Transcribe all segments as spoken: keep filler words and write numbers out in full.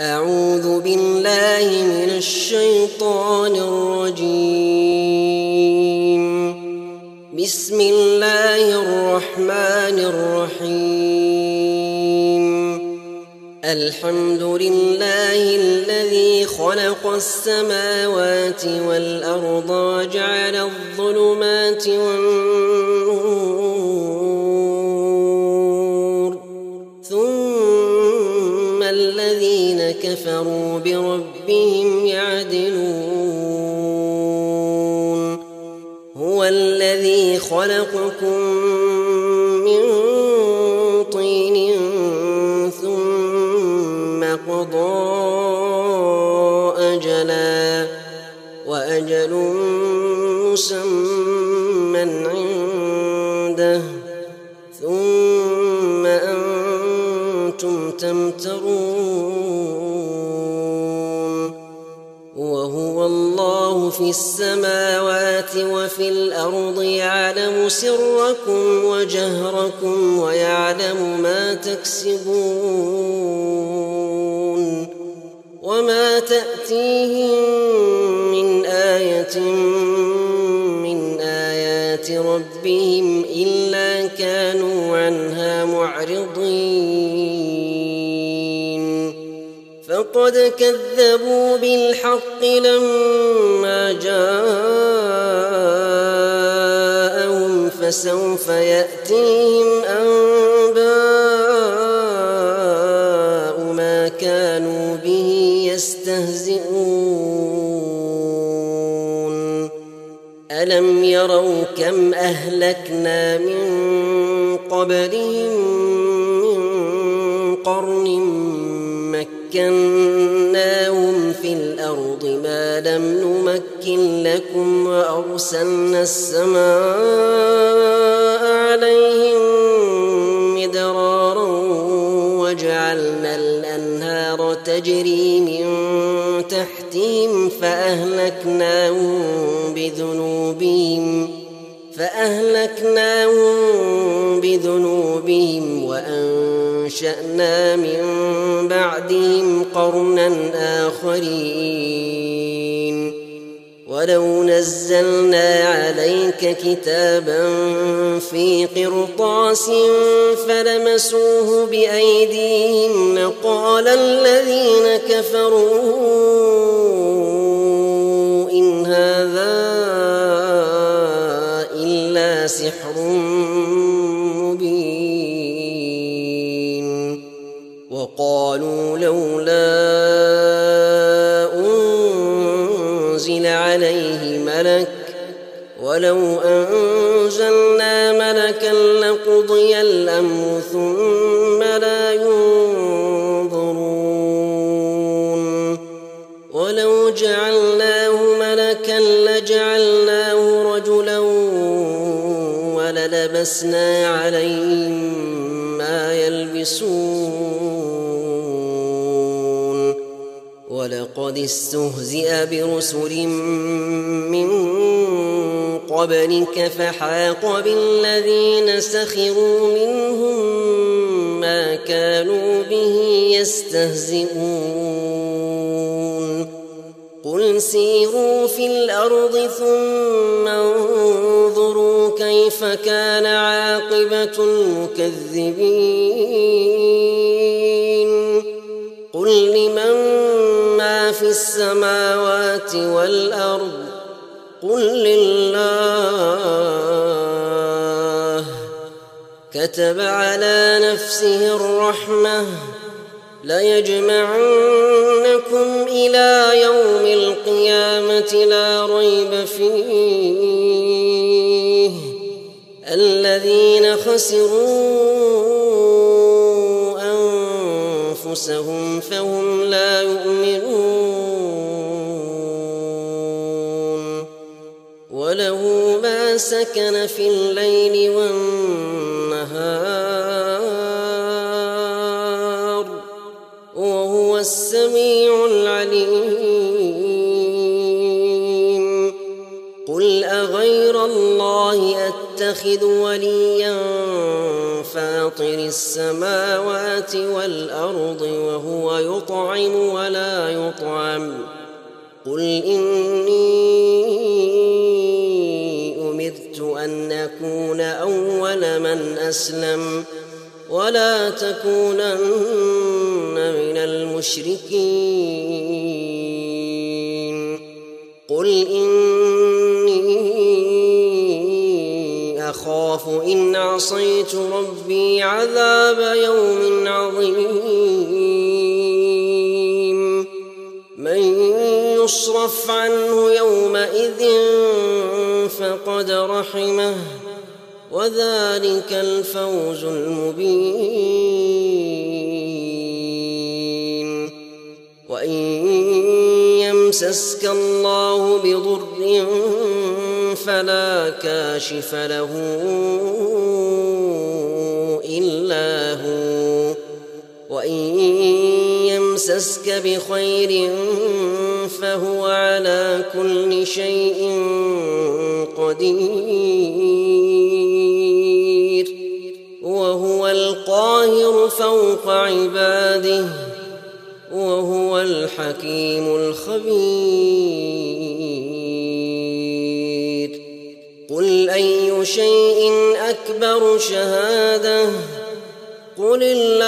أعوذ بالله من الشيطان الرجيم. بسم الله الرحمن الرحيم. الحمد لله الذي خلق السماوات والأرض وجعل الظلمات والنور، ثم الذين كفروا بربهم يعدلون. هو الذي خلقكم من طين ثم قضى أجلا، وأجل مسمى عنده، ثم أنتم تمترون. وهو الله في السماوات وفي الأرض، يعلم سركم وجهركم ويعلم ما تكسبون. وما تأتيهم من آية من آيات ربهم إلا كانوا عنها معرضين. فقد كذبوا بالحق لما جاءهم، فسوف يأتيهم أنباء ما كانوا به يستهزئون. ألم يروا كم أهلكنا من قبلهم من قرن مكناهم في الأرض ما لم نمكن لكم، وأرسلنا السماء عليهم مدرارا، وجعلنا الأنهار تجري من تحتهم فأهلكناهم بذنوبهم فأهلكناهم بذنوبهم وأنشأنا من بعدهم قرنا آخرين. ولو نزلنا عليك كتابا في قرطاس فلمسوه بأيديهم لقال الذين كفروا إن هذا إلا سحر مبين. وقالوا لولا أنزل عليه ملك، ولو أنزلنا ملكا لقضي الأمر ثم لا ينظرون. ولو جعلناه ملكا لجعلناه رجلا وللبسنا عليهم ما يلبسون. ولقد استهزئ برسل من قبلك فحاق بالذين سخروا منهم ما كانوا به يستهزئون. قل سيروا في الأرض ثم انظروا كيف كان عاقبة المكذبين. قل لمن ما في السماوات والأرض، قل لله. كتب على نفسه الرحمة ليجمعنكم إلى يوم القيامة لا ريب فيه. الذين خسروا أنفسهم فهم لا يؤمنون. وله ما سكن في الليل والنهار، وهو السميع العليم. قل أغير الله أتخذ وليا فاطر السماوات والأرض وهو يطعم ولا يطعم قل إني أمرت أن أكون أول من أسلم ولا تكونن من المشركين قل إني أخاف إن عصيت ربي عذاب يوم عظيم من يصرف عنه يومئذ فقد رحمه وذلك الفوز المبين وإن يمسسك الله بضر فلا كاشف له إلا هو وإن يمسسك بخير فهو على كل شيء قدير وهو القاهر فوق عباده وهو الحكيم الخبير قل أي شيء أكبر شهادة قل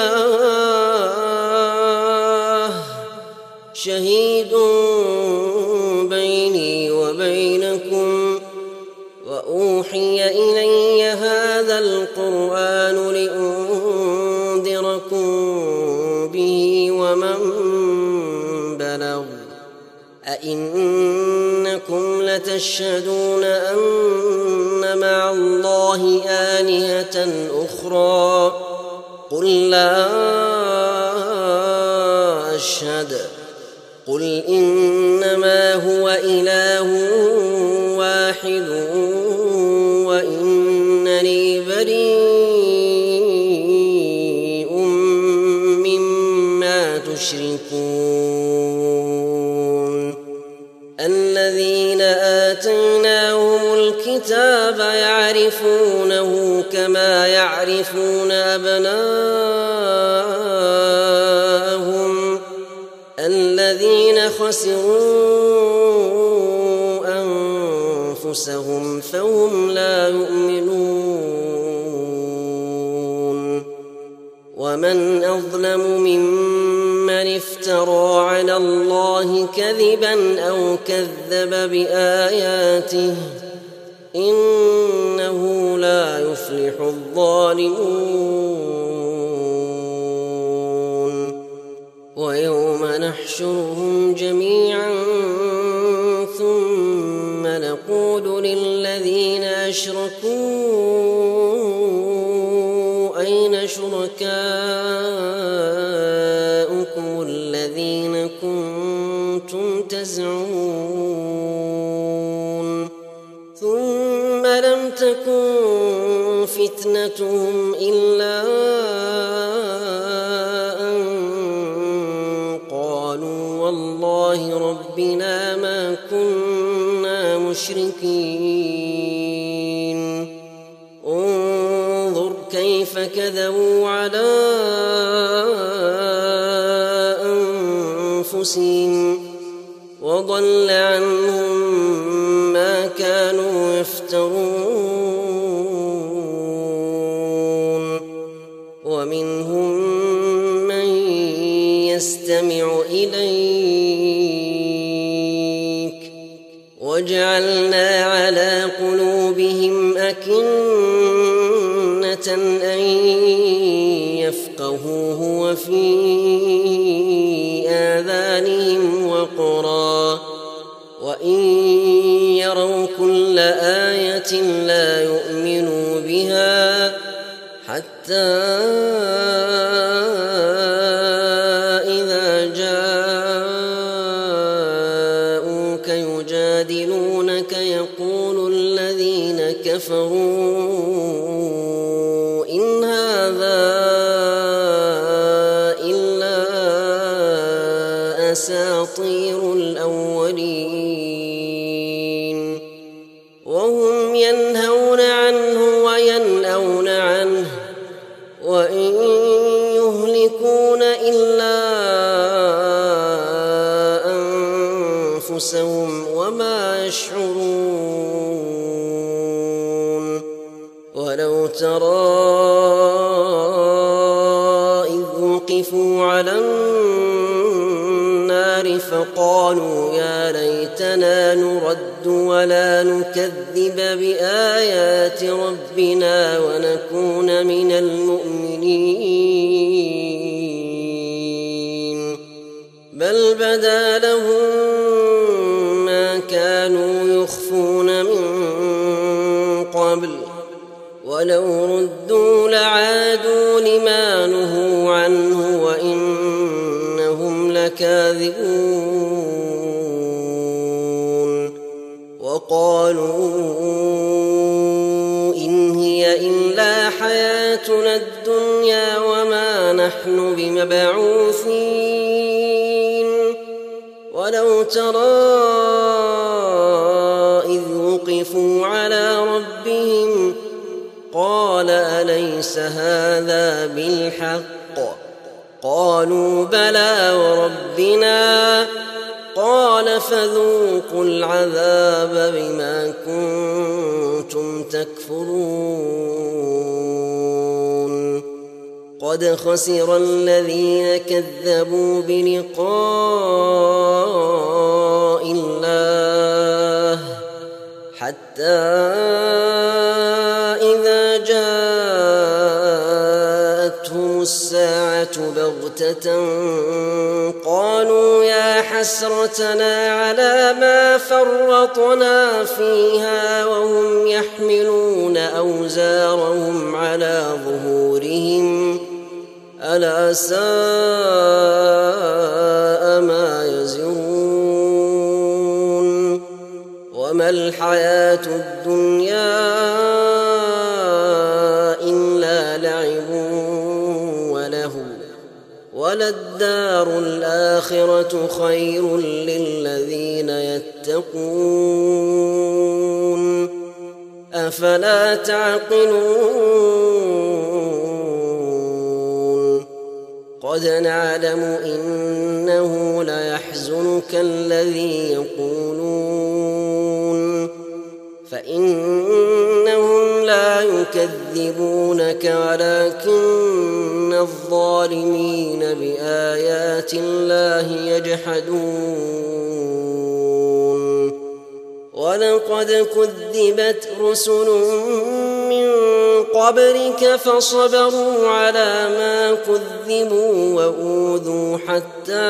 الله شهيد بيني وبينكم وأوحي إلي هذا القرآن لأنذركم به ومن بلغ أئنكم لتشهدون أن مع الله آلهة أخرى قل لا أشهد قل إنما هو إله واحد وإنني بريء مما تشركون الذين آتيناهم الكتاب يعرفونه كما يعرفون أبناءهم الذين خسروا أنفسهم فهم لا يؤمنون ومن أظلم ممن افترى على الله كذبا أو كذب بآياته إنه لا يفلح الظالمون ويوم نحشرهم جميعا ثم نقول للذين أشركوا أين شركاؤكم الذين كنتم تزعمون ثم لم تكن فتنتهم إلا أن قالوا والله ربنا ما كنا مشركين انظر كيف كذبوا على أنفسهم وضل عنهم ما كانوا يفترون ومنهم من يستمع إليك وجعلنا على قلوبهم أكنة أن يفقهوه وفي آذانهم وقرا وإن يروا كل آية لا يؤمنوا بها حتى إذا جاءوك يجادلونك يقول الذين كفروا إن هذا إلا أساطير الأولين وهم ينهون عنه وينأون عنه أنفسهم وما يشعرون. ولو ترى إذ وقفوا على النار فقالوا يا ليتنا نرد ولا نكذب بآيات ربنا ونكون من المؤمنين. بل بدا لهم ما كانوا يخفون من قبل ولو ردوا لعادوا لما نهوا عنه وإنهم لكاذبون. وقالوا إن هي إلا حياتنا الدنيا وما نحن بمبعوثين. ولو ترى إذ وقفوا على ربهم قال أليس هذا بالحق؟ قالوا بلى وربنا. قال فذوقوا العذاب بما كنتم تكفرون. قد خسر الذين كذبوا بلقاء الله حتى إذا جاءتهم الساعة بغتة قالوا يا حسرتنا على ما فرطنا فيها وهم يحملون أوزارهم على ظهورهم ألا ساء ما يزرون. وما الحياة الدنيا إلا لعب ولهو وللدار الآخرة خير للذين يتقون أفلا تعقلون. قد نعلم إنه ليحزنك الذي يقولون فإنهم لا يكذبونك ولكن الظالمين بآيات الله يجحدون. ولقد كذبت رسل من قبلك فصبروا على ما كذبوا وأوذوا حتى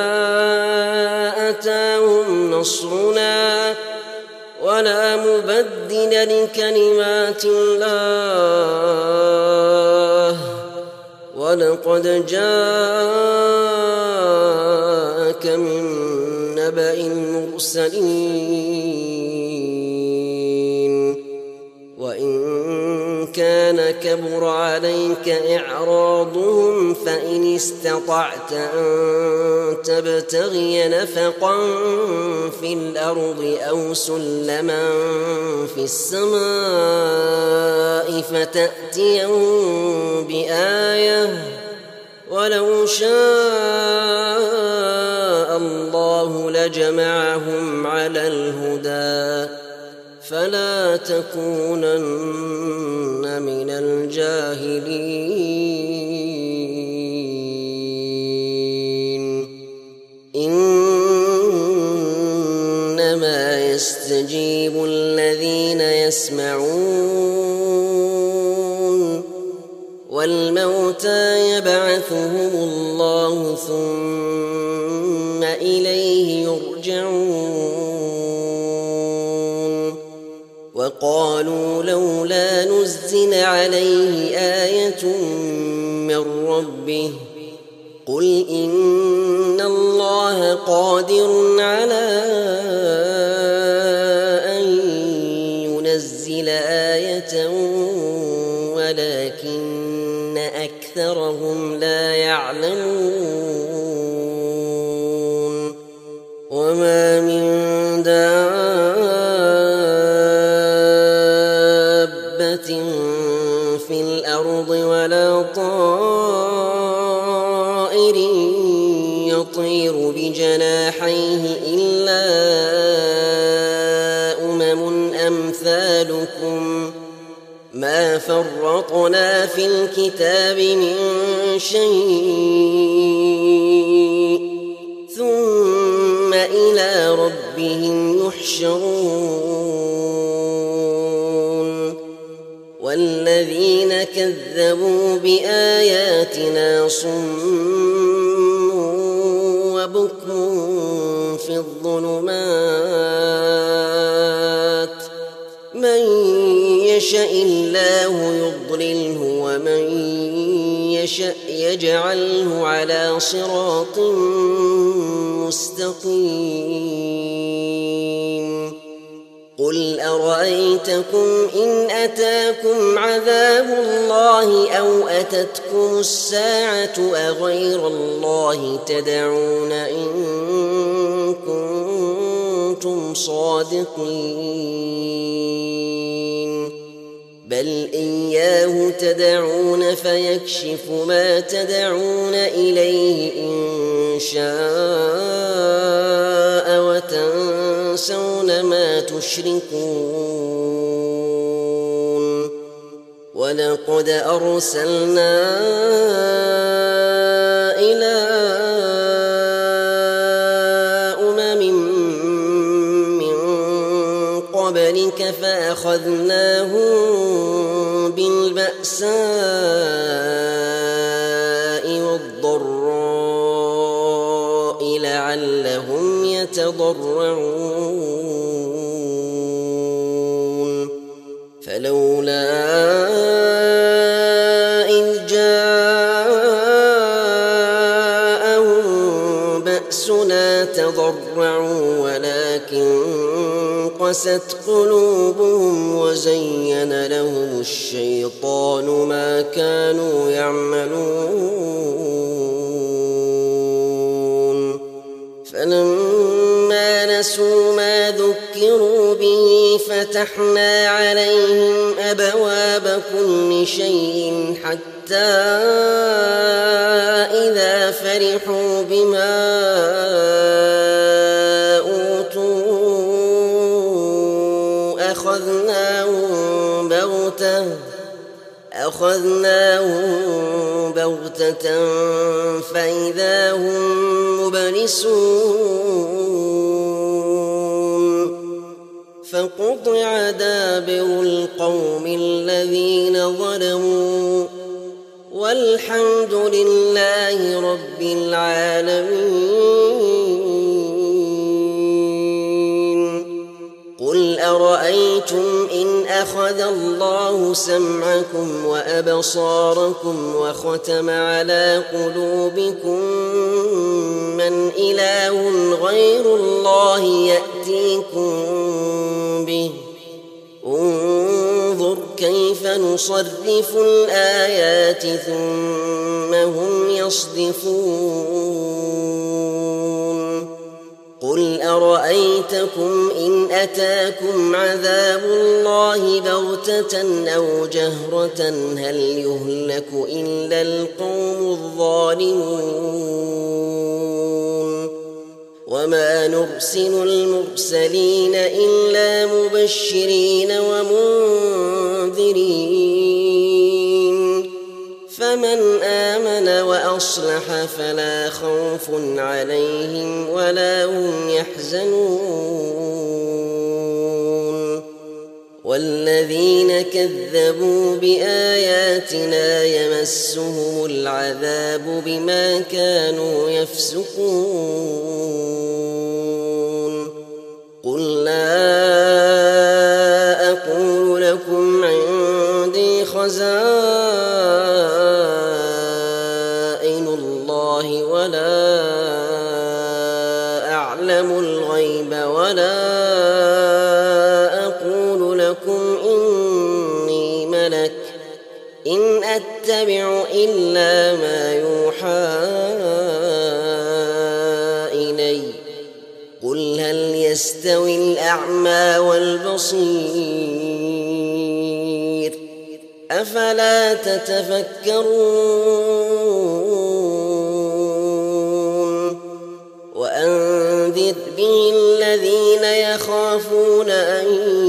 أتاهم نصرنا ولا مبدل لكلمات الله. ولقد جاءك من نبأ المرسلين. وإن كان كبر عليك إعراضهم فإن استطعت أن تبتغي نفقا في الأرض أو سلما في السماء فتأتيهم بآية ولو شاء الله لجمعهم على الهدى فلا تكونن من الجاهلين. إنما يستجيب الذين يسمعون والموتى يبعثهم الله ثم إليه يرجعون. وقالوا لولا نزل عليه آية من ربه قل إن الله قادر على أن ينزل آية ولكن أكثرهم لا يعلمون. وما من في الأرض ولا طائر يطير بجانبه جناحيه إلا أمم أمثالكم ما فرطنا في الكتاب من شيء ثم إلى ربهم يحشرون والذين كذبوا بآياتنا صم وبكم في الظلمات من يشاء الله يضلله ومن يشاء يجعله على صراط مستقيم قل أرأيتكم إن أتاكم عذاب الله أو أتتكم الساعة أغير الله تدعون إن كنتم صادقين بل إياه تدعون فيكشف ما تدعون إليه إن شاء وتنسون ما تشركون ولقد أرسلنا إلى أمم من قبلك فأخذناهم بالبأساء والضراء لعلهم يتضرعون فلولا إذ جاءهم بأسنا تضرعوا ولكن قست قلوبهم وزين لهم الشيطان ما كانوا يعملون فلما نسوا ما ذكروا به فتحنا عليهم أبواب كل شيء حتى إذا فرحوا بما أخذناهم بغتة أخذناهم بغتة فإذا هم مبلسون فقطع دابر القوم الذين ظلموا والحمد لله رب العالمين قل أرأيتم إن أخذ الله سمعكم وأبصاركم وختم على قلوبكم من إله غير الله يأتيكم به انظر كيف نصرف الآيات ثم هم يصدفون قل أرأيتكم إن أتاكم عذاب الله بغتة أو جهرة هل يهلك إلا القوم الظالمون وما نرسل المرسلين إلا مبشرين ومنذرين فمن آمن وأصلح فلا خوف عليهم ولا هم يحزنون والذين كذبوا بآياتنا يمسهم العذاب بما كانوا يفسقون قل لا أقول لكم عندي خزائن الله ولا أعلم الغيب ولا أقول لكم إني ملك إن أتبع إلا ما يوحى إلي قل هل يستوي الأعمى والبصير أفلا تتفكرون وأن وأنذر به الذين يخافون أن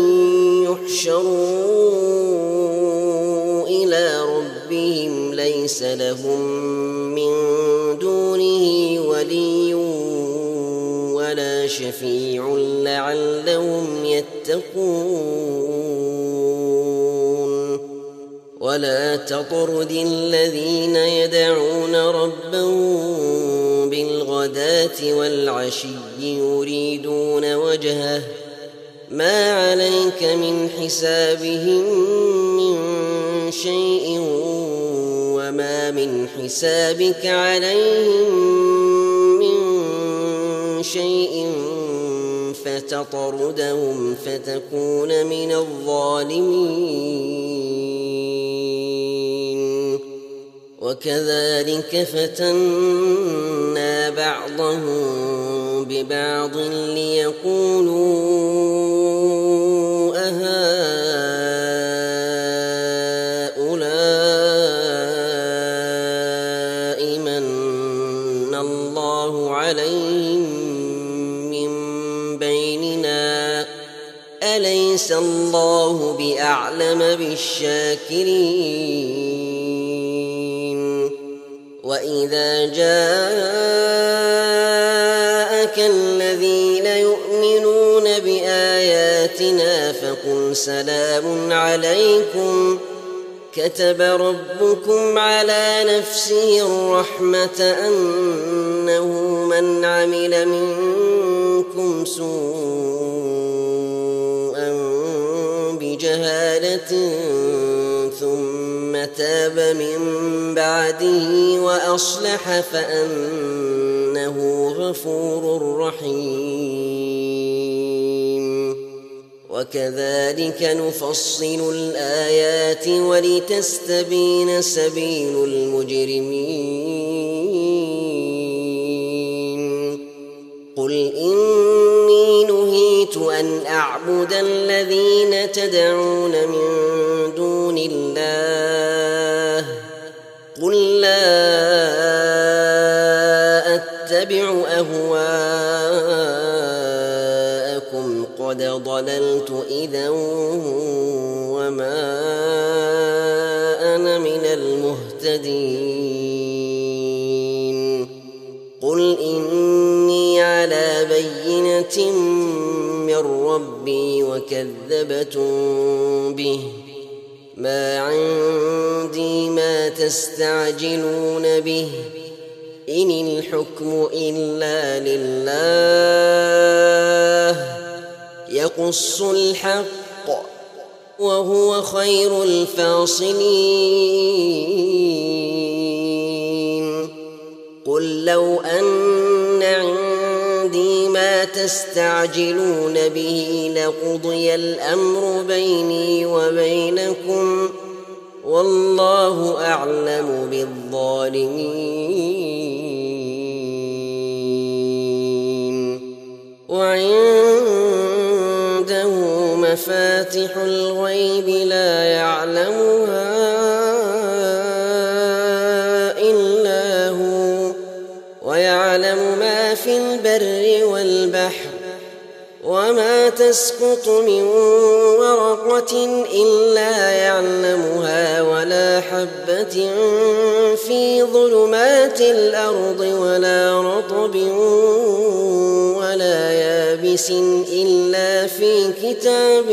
يحشروا إلى ربهم ليس لهم من دونه ولي ولا شفيع لعلهم يتقون ولا تطرد الذين يدعون ربهم بالغداة والعشي يريدون وجهه ما عليك من حسابهم من شيء وما من حسابك عليهم من شيء فتطردهم فتكون من الظالمين وكذلك فتنا بعضهم ببعض ليقولوا أهؤلاء من الله عليهم من بيننا أليس الله بأعلم بالشاكرين وإذا جاءك الذين يؤمنون بآياتنا فقل سلام عليكم كتب ربكم على نفسه الرحمة أنه من عمل منكم سوءا بجهالة ثم تاب من بعده وأصلح فأنه غفور رحيم وكذلك نفصل الآيات ولتستبين سبيل المجرمين قل إني نهيت أن أعبد الذين تدعون من دون الله قل لا أتبع أهواءكم قد ضللت إذا وما أنا من المهتدين قل إني على بينة من ربي وكذبتم به ما عندي ما تستعجلون به إن الحكم إلا لله يقص الحق وهو خير الفاصلين قل لو أن عندي ما تستعجلون به لقضي الأمر بيني وبينكم والله أعلم بالظالمين وعنده مفاتح الغيب لا يعلمها إلا هو ويعلم ما في البر والبحر وما تسقط من ورقة إلا يعلمها ولا حبة في ظلمات الأرض ولا رطب ولا يابس إلا في كتاب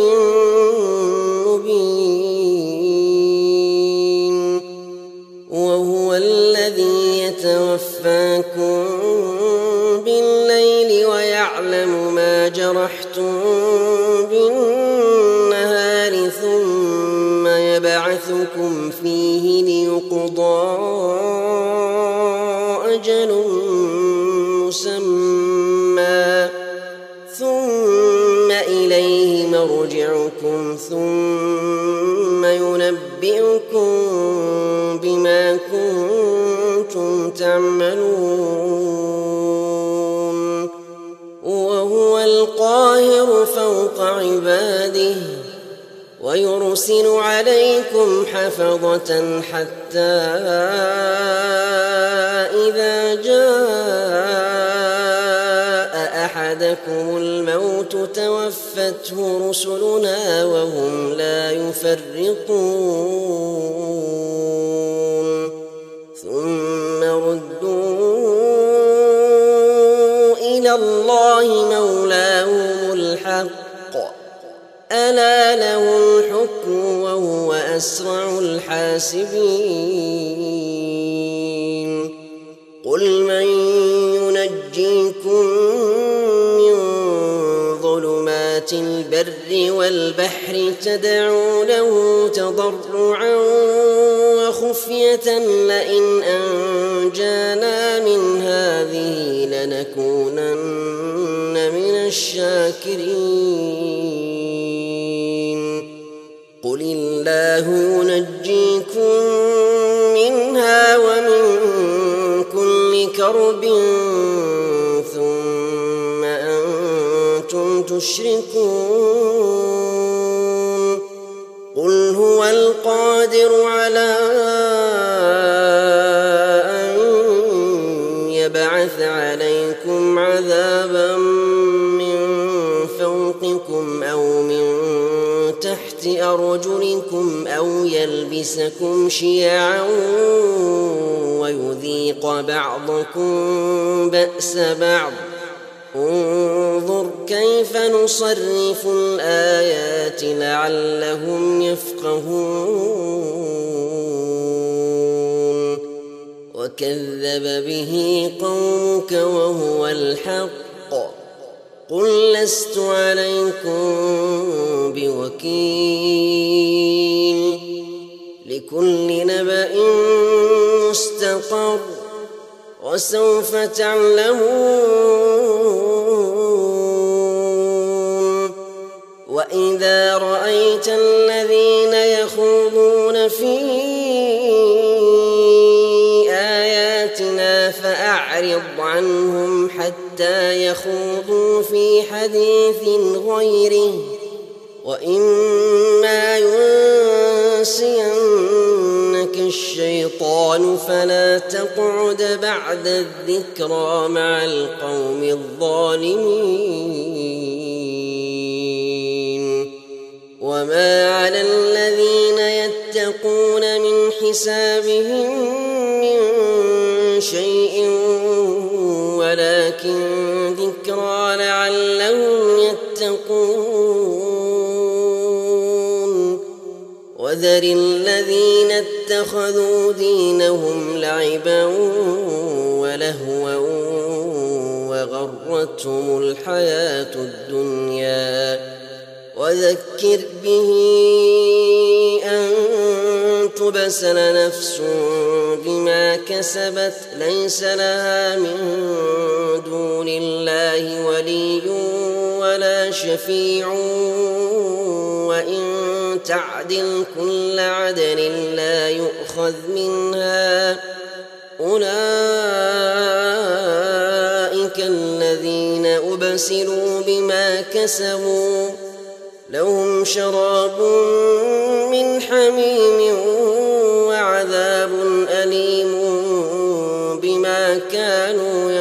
مبين وهو الذي يتوفاكم بالليل ويعلم ما جرحتم بالنهار ثم يبعثكم فيه ليقضى أجل مسمى ثم إليه مرجعكم ثم ينبئكم بما كنتم تعملون وهو القاهر فوق عباده ويرسل عليكم حفظة حتى إذا جاء أحدكم الموت توفته رسلنا وهم لا يفرطون ثم ردوا إلى الله مولاهم الحق ألا له الحكم وهو أسرع الحاسبين قل من ينجيكم من ظلمات البر والبحر تدعونه تضرعا وخفية لئن أنجانا من هذه لنكونن من الشاكرين قل الله ينجيكم منها ومن كل كرب ثم أنتم تشركون قل هو القادر على أن يبعث عليكم عذابا من فوقكم أو من تحت أرجلكم أو يلبسكم شيعا ويذيق بعضكم بأس بعض انظر كيف نصرف الآيات لعلهم يفقهون وكذب به قومك وهو الحق قل لست عليكم بوكيل لكل نبأ مستقر وسوف تعلمون وإذا رأيت الذين يخوضون في آياتنا فأعرض عنهم حتى يخوضوا في حديث غيره وإما ينسينك الشيطان فلا تقعد بعد الذكرى مع القوم الظالمين وما على الذين يتقون من حسابهم من شيء ولكن ذكرى لعلهم يتقون وذر الذين اتخذوا دينهم لعبا ولهوا وغرتهم الحياة الدنيا وذكر به أن تبسل نفس بما كسبت ليس لها من دون الله ولي ولا شفيع وإن تعدل كل عدل لا يؤخذ منها أولئك الذين أبسلوا بما كسبوا لهم شراب من حميم وعذاب أليم بما كانوا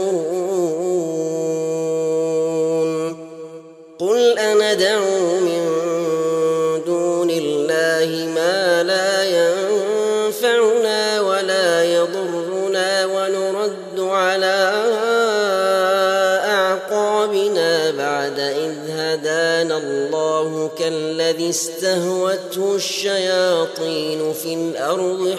يكفرون قل أندعو من دون الله ما لا ينفعنا ولا يضرنا ونرد على أعقابنا بعد إذ هدانا الله كالذي استهوته الشياطين في الأرض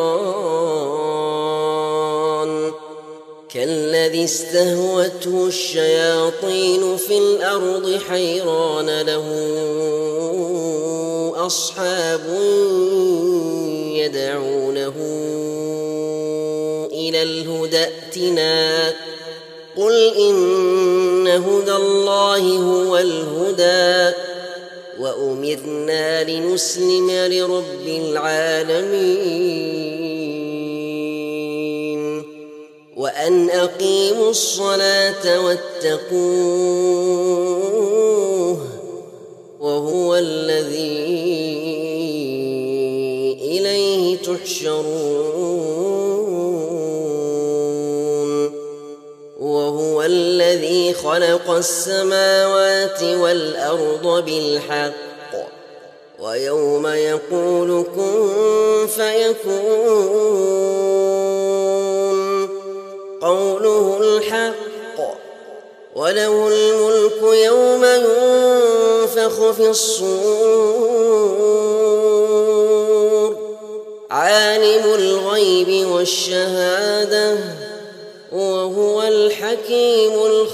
حيران كالذي استهوته الشياطين في الأرض حيران له أصحاب يدعونه إلى الهدى ائتنا قل إن هدى الله هو الهدى وأمرنا لنسلم لرب العالمين وأن أقيموا الصلاة واتقوه وهو الذي إليه تحشرون وهو الذي خلق السماوات والأرض بالحق ويوم يقول كن فيكون قوله الحق وله الملك يوم ينفخ في الصور عالم الغيب والشهادة وهو الحكيم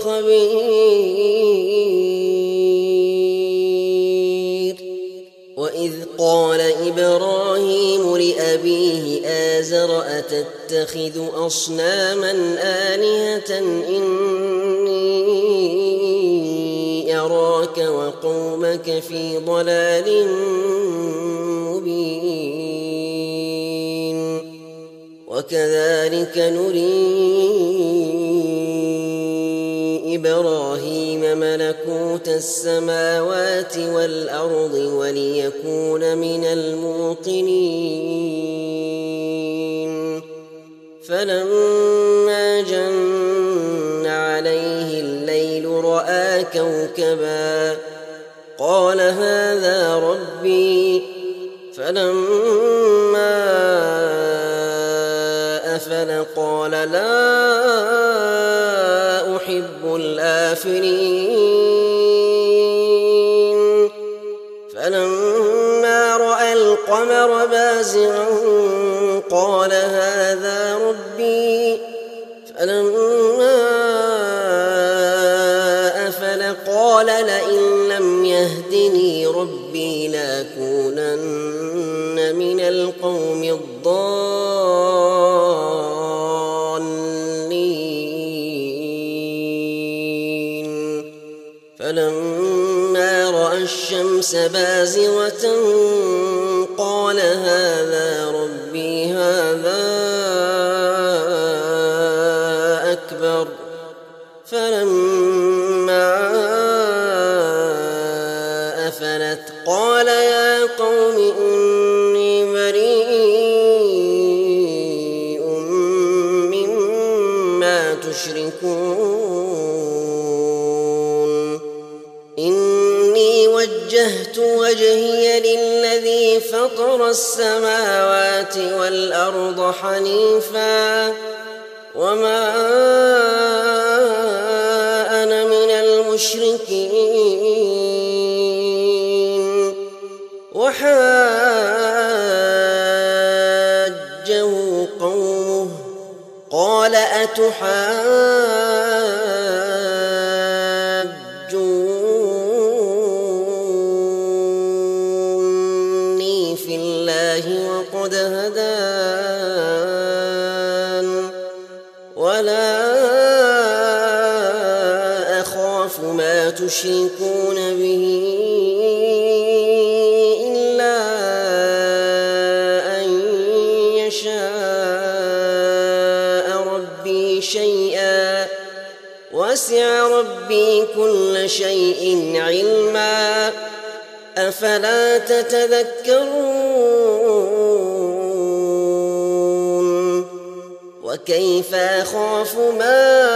الخبير. وإذ قال إبراهيم لأبيه آزر أتتخذ أصناما آلهة إني أراك وقومك في ضلال مبين. وكذلك نري إبراهيم ملكوت السماوات والأرض وليكون من الموقنين. فلما جن عليه الليل رأى كوكبا قال هذا ربي. فلما أفل قال لا أحب الآفلين. فلما رأى القمر بازغا قال هذا ربي. فلما أفل قال لئن لم يهدني ربي لأكونن من القوم الضالين. فلما رأى الشمس بازغة قال هذا ربي هذا أكبر. فلما أفلت قال يا قوم إني بريء مما تشركون. إني وجهت وجهي للذي فطر السماوات والأرض حنيفا وما أنا من المشركين. وحاجه قومه قال أتحاجوني في الله وقد هدان ولا أخاف ما تشركون به إلا أن يشاء ربي شيئا وسع ربي كل شيء علما أفلا تتذكرون. وكيف أخاف ما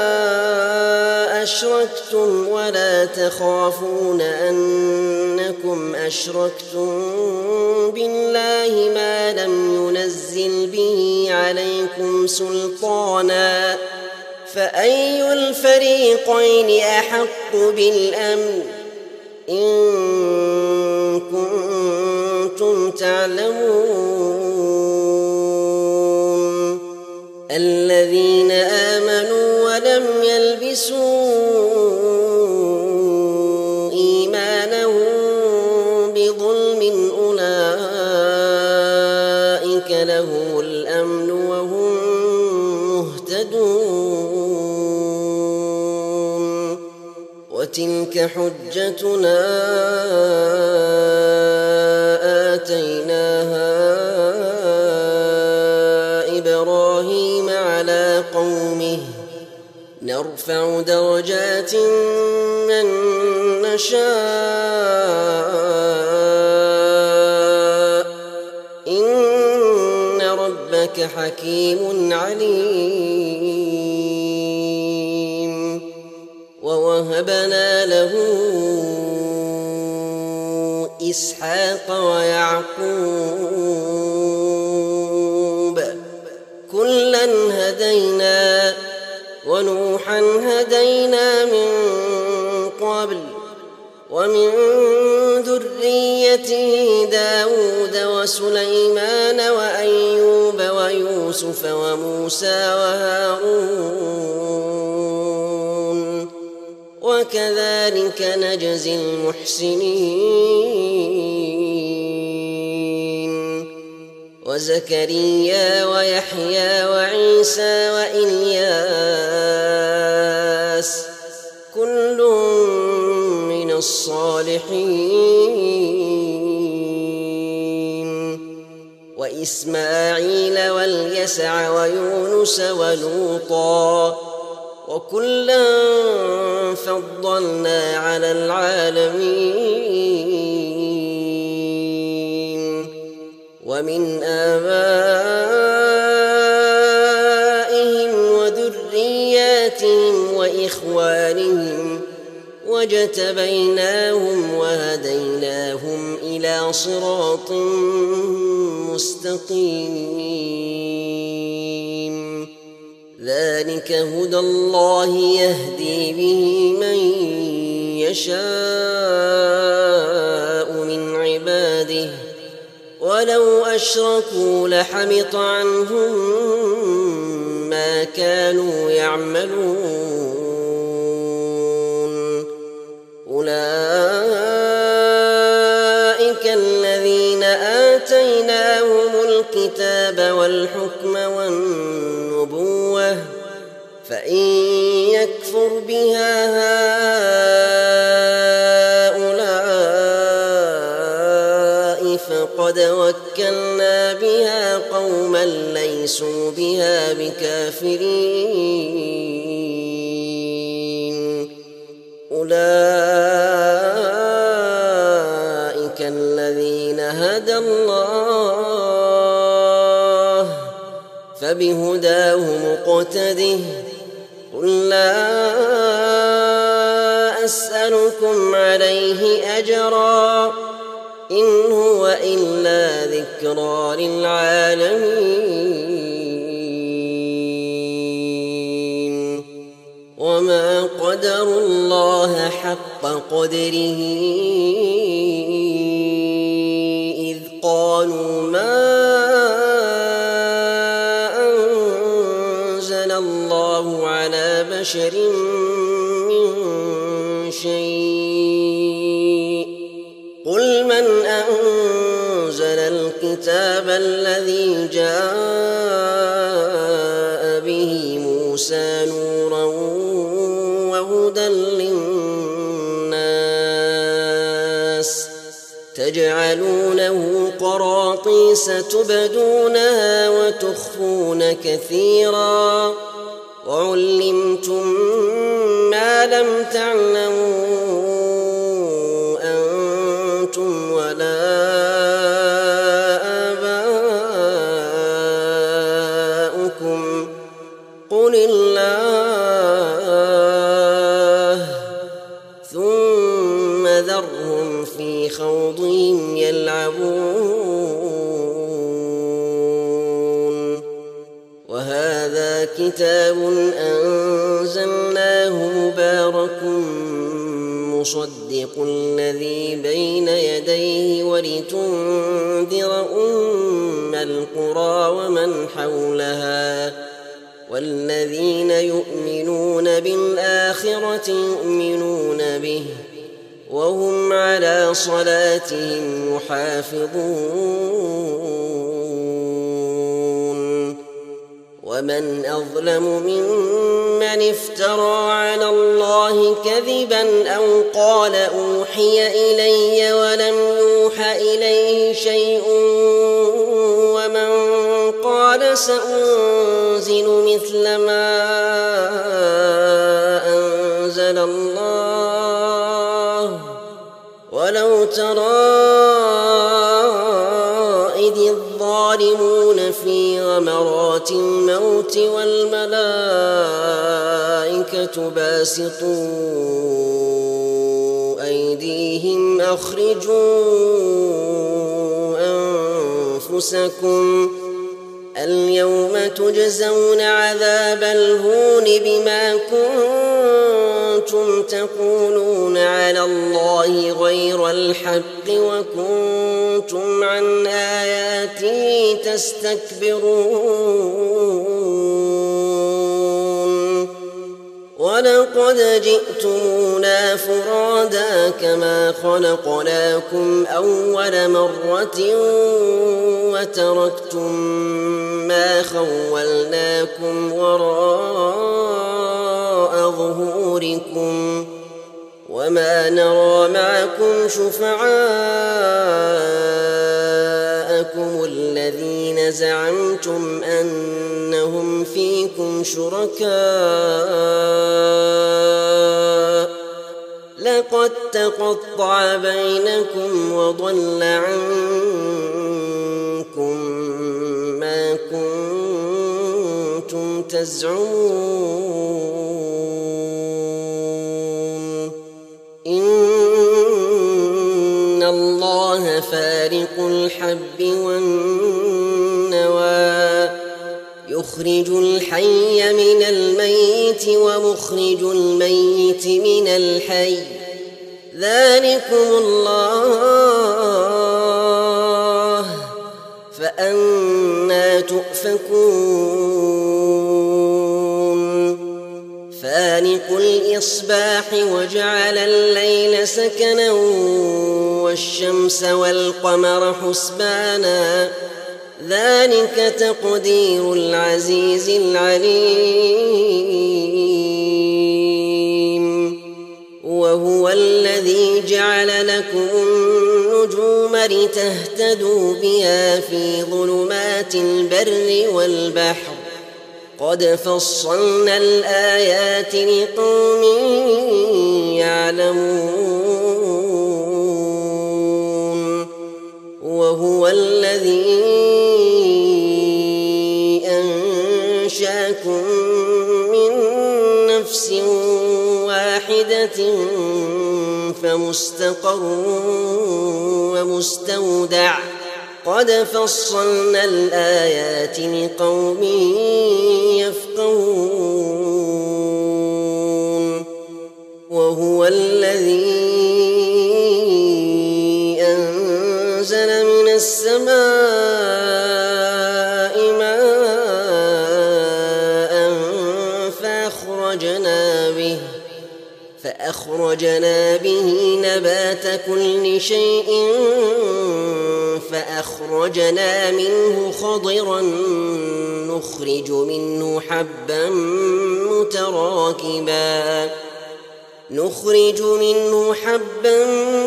أشركتم ولا تخافون أنكم أشركتم بالله ما لم ينزل به عليكم سلطانا فأي الفريقين أحق بالأمن إن كنتم تعلمون. الذين آمنوا ولم يلبسوا إيمانهم بظلم أولئك لهم الأمن وهم مهتدون. وتلك حجتنا آتيناها إبراهيم على قومه نرفع درجات من نشاء إن ربك حكيم عليم. ووهبنا له إسحاق ويعقوب كلا هدينا ونوحا هدينا من قبل ومن ذريته داود وسليمان وأيوب ويوسف وموسى وهارون وكذلك نجزي المحسنين وزكريا ويحيى وعيسى وإلياس كل من الصالحين وإسماعيل واليسع ويونس ولوطا وكلا فضلنا على العالمين ومن آبائهم وذرياتهم وإخوانهم واجتبيناهم وهديناهم إلى صراط مستقيم ذلك هدى الله يهدي به من يشاء من عباده ولو أشركوا لحبط عنهم ما كانوا يعملون أولئك الذين آتيناهم الكتاب والحكم والنبوة فإن يكفر بها هؤلاء فقد وكلنا بها قوما ليسوا بها بكافرين أولئك الذين هدى الله فبهداه مقتده قل لا أسألكم عليه أجرا إن هو إلا ذكرى للعالمين وما قدروا الله حق قدره إذ قالوا ما أنزل الله على بشر من شيء قل من أنزل الكتاب الذي جاء به موسى نورا وهدى للناس تجعلونه قراطيس تبدونها وتخفون كثيرا وعلمتم ما لم تعلموا أنتم ولا آباؤكم قل الله ثم ذرهم في خوضهم يلعبون وهذا كتاب أنزلناه مبارك مصدق الذي بين يديه ولتنذر أم القرى ومن حولها والذين يؤمنون بالآخرة يؤمنون به وهم على صلاتهم يحافظون ومن أظلم ممن افترى على الله كذبا أو قال أوحي إلي ولم يوح إليه شيء ومن قال سأنزل مثل ما أنزل الله ولو ترى إذ الظالمون في غمرات الموت والملائكة الملائكة باسطوا أيديهم أخرجوا أنفسكم اليوم تجزون عذاب الهون بما كنتم تقولون على الله غير الحق وكنتم عن آياته تستكبرون ولقد جئتمونا فرادا كما خلقناكم أول مرة وتركتم ما خولناكم وراء ظهوركم وما نرى معكم شفعاءكم الذين زعمتم أنهم فيكم شركاء لقد تقطع بينكم وضل عنكم ما كنتم تزعمون إن الله فارق الحب والنوى يخرج الحي من الميت ومخرج الميت من الحي ذلكم الله فأنى تؤفكون فالق الإصباح وجعل الليل سكنا والشمس والقمر حسبانا ذلك تقدير العزيز العليم وهو الذي جعل لكم النجوم لتهتدوا بها في ظلمات البر والبحر قد فصلنا الآيات لقوم يعلمون وهو الذي أنشأكم من نفس واحدة فمستقر ومستودع قد فصلنا الآيات لقوم يفقهون وهو الذي أنزل من السماء ماء فأخرجنا به فأخرجنا به نبات كل شيء فأخرجنا منه خضرا نخرج منه حبا متراكبا نخرج منه حبا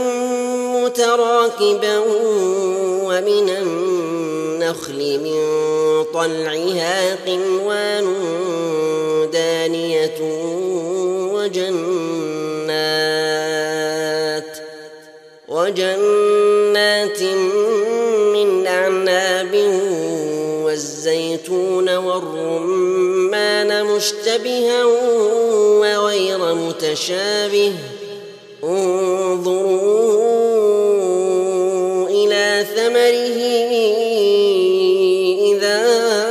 متراكبا ومن النخل من طلعها قنوان دانية وجنات وجنات من أعناب والزيتون والرمان مشتبها وغير متشابه انظروا إلى ثمره إذا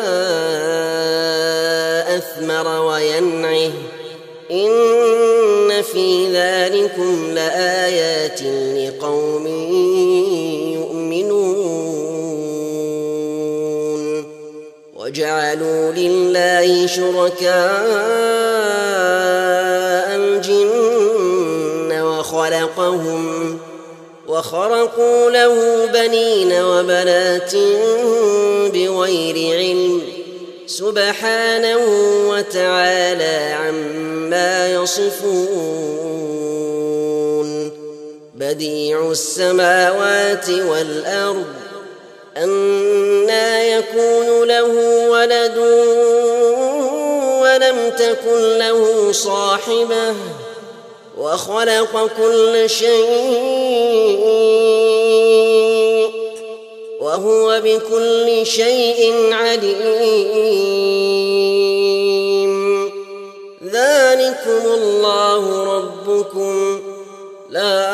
أثمر وينعه إن في ذلكم لآيات لقوم يؤمنون وجعلوا لله شركاء الجن وخلقهم وخرقوا له بنين وبنات بغير علم سبحانه وتعالى عما يصفون بديع السماوات والأرض أنى يكون له ولد ولم تكن له صاحبة وخلق كل شيء وهو بكل شيء عليم ذلك ذلكم الله ربكم لا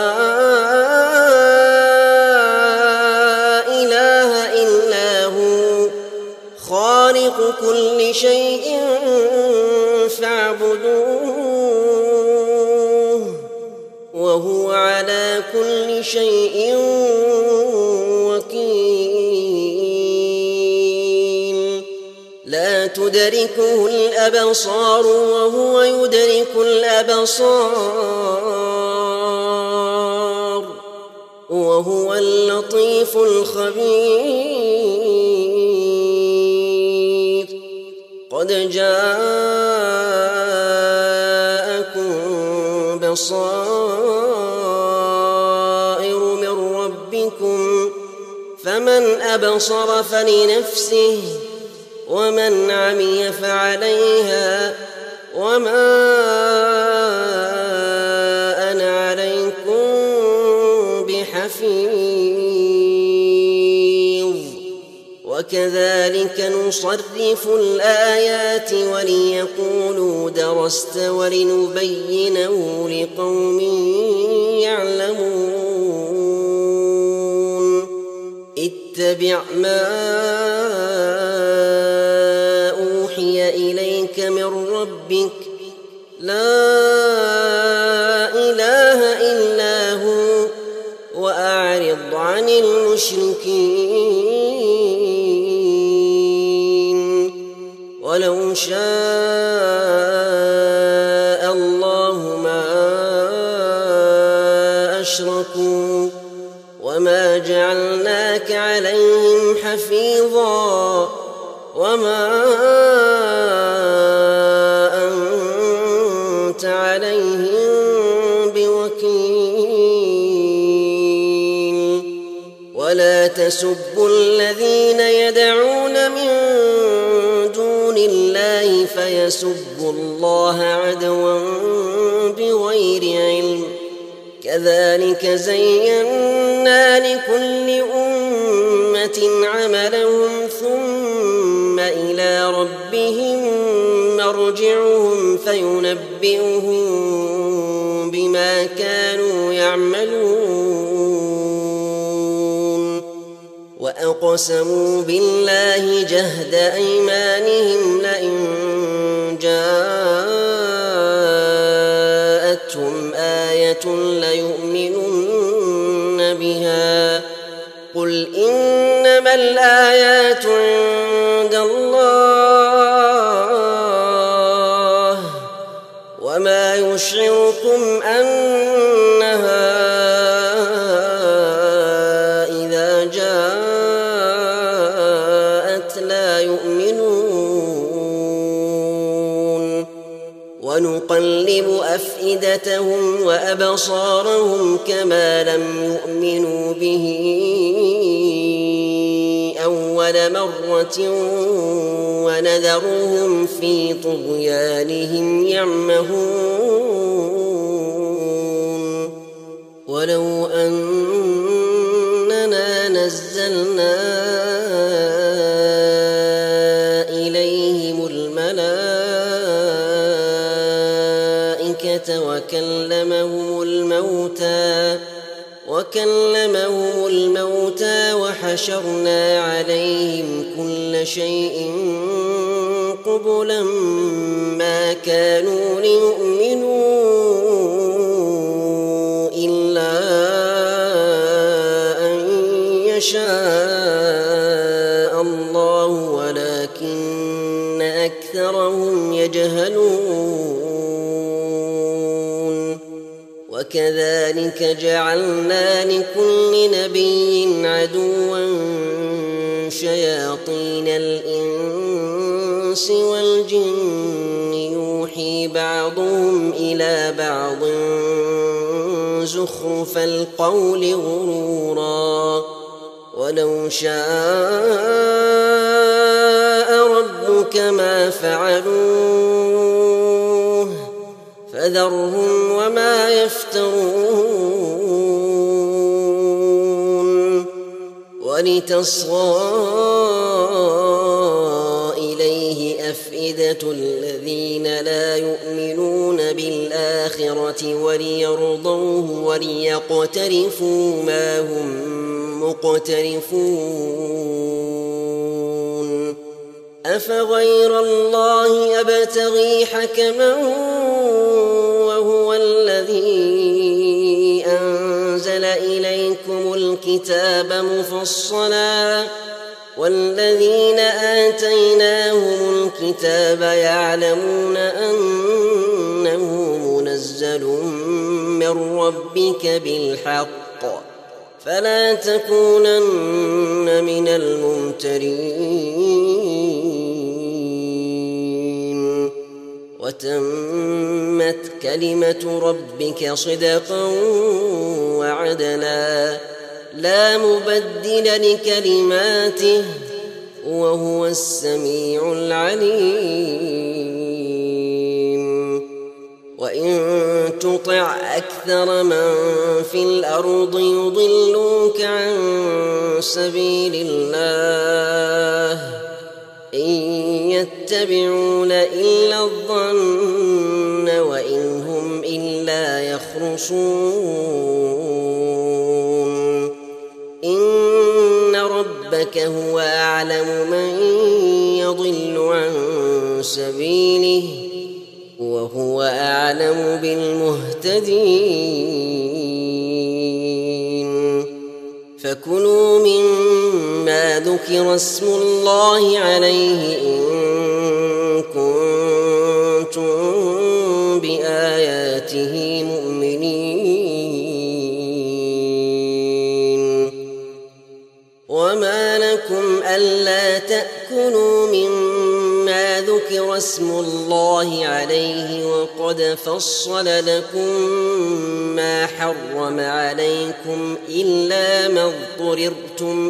إله إلا هو خالق كل شيء فاعبدوه وهو على كل شيء وكيل لا تدركه الأبصار وهو يدرك الأبصار وهو اللطيف الخبير قد جاءكم بصائر من ربكم فمن أبصر فلنفسه ومن عمي فعليها وما أنا عليكم بحفيظ وكذلك نصرف الآيات وليقولوا درست ولنبينه لقوم يعلمون اتبع ما أوحي إليك من ربك لا إله إلا هو وأعرض عن المشركين ولو شاء الله ما أشركوا وما جعلناك عليهم حفيظا وما أنت عليهم بوكيل ولا تسبوا الذين يدعون من دون الله فيسبوا الله عدوا بغير علم كذلك زينا لكل أمة عملهم ثم إلى ربهم مرجعهم فينبئهم بما كانوا يعملون وأقسموا بالله جهد أيمانهم لئن جاءتهم آية ليؤمنن بها قل إنما الآيات عند الله وما يشعركم أنها إذا جاءت لا يؤمنون ونقلب أفئدتهم وأبصارهم كما لم يؤمنوا به أول مرة ونذرهم في طغيانهم يعمهون ولو أننا نزلنا إليهم الملائكة وكلمهم الموتى وكلمهم الموتى وحشرنا عليهم كل شيء قبلا ما كانوا ليؤمنوا إلا أن يشاء الله ولكن أكثرهم يجهلون وكذلك جعلنا لكل نبي عدوا شياطين الإنس والجن يوحي بعضهم إلى بعض زخرف القول غرورا ولو شاء ربك ما فعلوه فذرهم وما يفترون ولتصغى إليه أفئدة الذين لا يؤمنون الآخرة وليرضوه وليقترفوا ما هم مقترفون أفغير الله أبتغي حكما وهو الذي أنزل إليكم الكتاب مفصلا والذين آتيناهم الكتاب يعلمون أنه منزل من ربك بالحق فلا تكونن من الممترين وتمت كلمة ربك صدقا وعدلا لا مبدل لكلماته وهو السميع العليم وإن تطع أكثر من في الأرض يضلوك عن سبيل الله إن يتبعون إلا الظن وإن هم إلا يخرصون إن ربك هو أعلم من يضل عن سبيله وهو أعلم بالمهتدين فكلوا مما ذكر اسم الله عليه إن كنتم بآياته مؤمنين وما لكم ألا تأكلوا مما ذكر اسم الله عليه وقد فصل لكم ما حرم عليكم إلا ما اضطررتم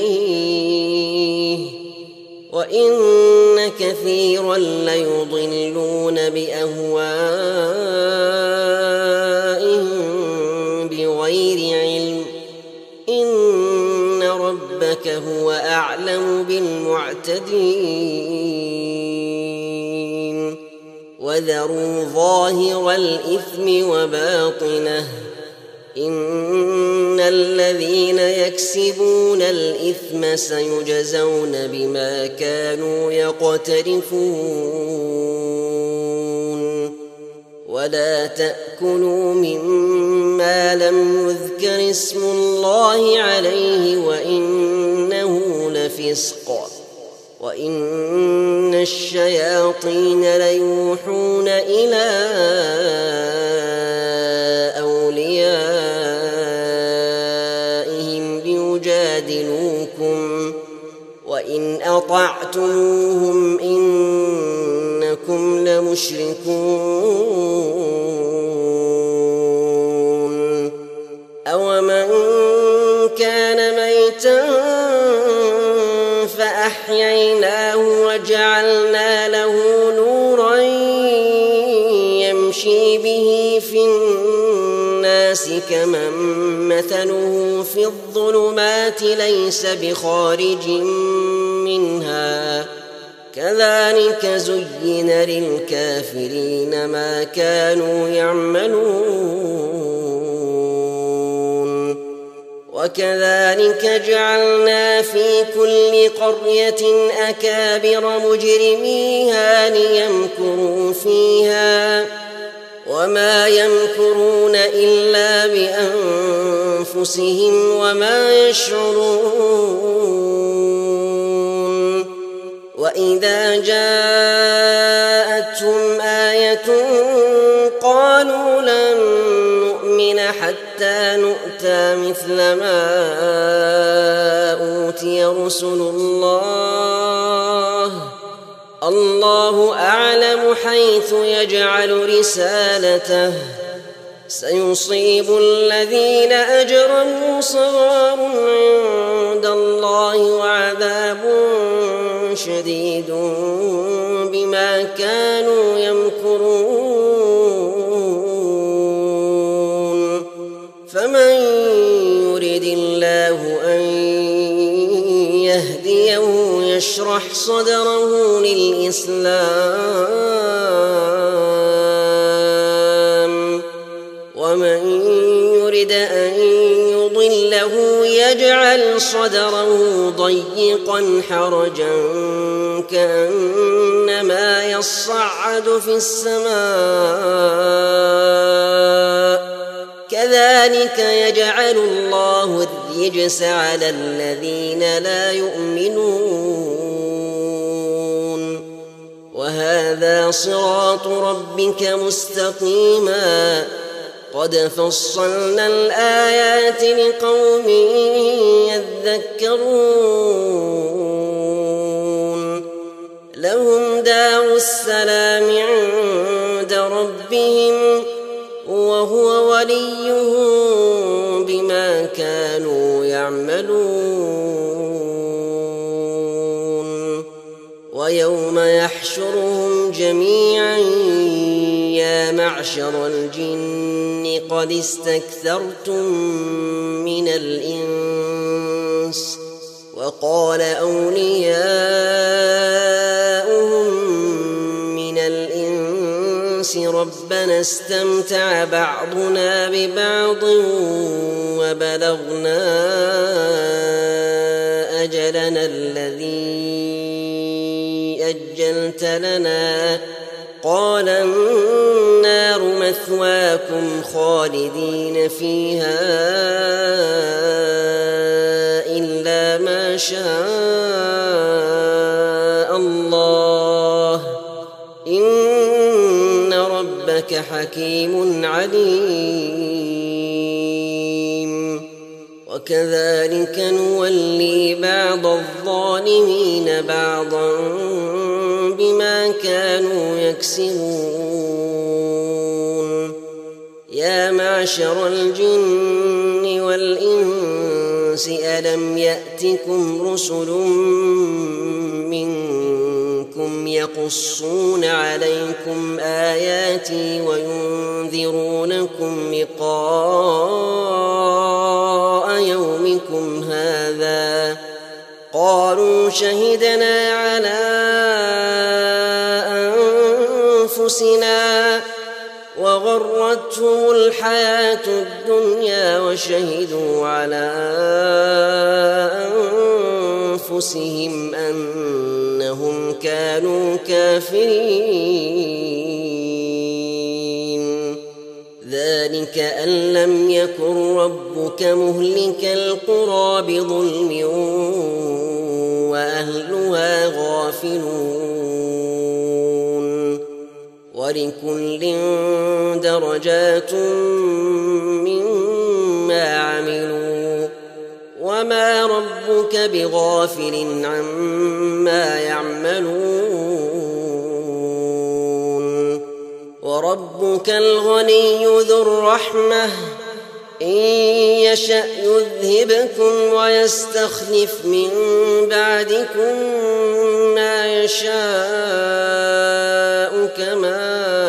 إليه وإن كثيرا ليضلون بأهوائهم بغير علم إن ربك هو أعلم بالمعتدين وذروا ظاهر الإثم وباطنه إن الذين يكسبون الإثم سيجزون بما كانوا يقترفون ولا تأكلوا مما لم يذكر اسم الله عليه وإنه لفسق وإن الشياطين ليوحون إلى أوليائهم ليجادلوكم وإن أطعتموهم إنكم لمشركون أومن كان ميتا فأحييناه وجعلنا له نورا يمشي به في الناس كمن مثله في الظلمات ليس بخارج منها كذلك زين للكافرين ما كانوا يعملون وكذلك جعلنا في كل قرية أكابر مجرميها ليمكروا فيها وما يمكرون إلا بأنفسهم وما يشعرون وإذا جاءتهم آية قالوا لن نؤمن حتى نؤتى مثل ما أوتي رسل الله الله أعلم حيث يجعل رسالته سيصيب الذين أجرموا صغار عند الله وعذاب شديد بما كانوا يمكرون فمن يرد الله أن يهديه يشرح صدره للإسلام يرد أن يضله يجعل صدره ضيقا حرجا كأنما يصعد في السماء كذلك يجعل الله الرجس على الذين لا يؤمنون وهذا صراط ربك مستقيما قد فصلنا الآيات لقوم يذكرون لهم دار السلام عند ربهم وهو وليهم بما كانوا يعملون ويوم يحشرهم جميعا يا معشر الجن قد استكثرتم من الإنس وقال أولياؤهم من الإنس ربنا استمتع بعضنا ببعض وبلغنا أجلنا الذي أجلت لنا قال النار مثواكم خالدين فيها إلا ما شاء الله إن ربك حكيم عليم وكذلك نولي بعض الظالمين بعضا بما كانوا يكسبون يا معشر الجن والإنس ألم يأتكم رسل منكم يقصون عليكم آياتي وينذرونكم لقاء يومكم هذا قالوا شهدنا على أنفسنا وغرتهم الحياة الدنيا وشهدوا على أنفسهم أنهم كانوا كافرين ذلك أن لم يكن ربك مهلك القرى بظلم وأهلها غافلون ولكل درجات مما عملوا وما ربك بغافل عما يعملون وربك الغني ذو الرحمة إن يشأ يذهبكم ويستخلف من بعدكم ما يشاء كما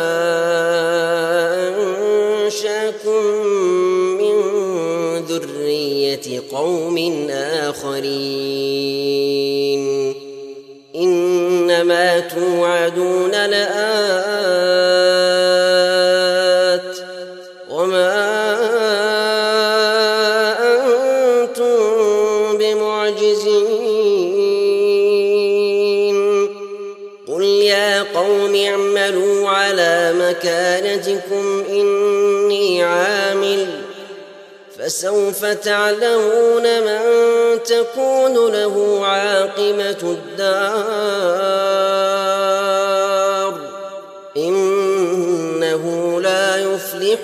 أنشأكم من ذرية قوم آخرين إنما توعدون لآت وما قوم اعملوا على مكانتكم إني عامل فسوف تعلمون من تكون له عاقبة الدار إنه لا يفلح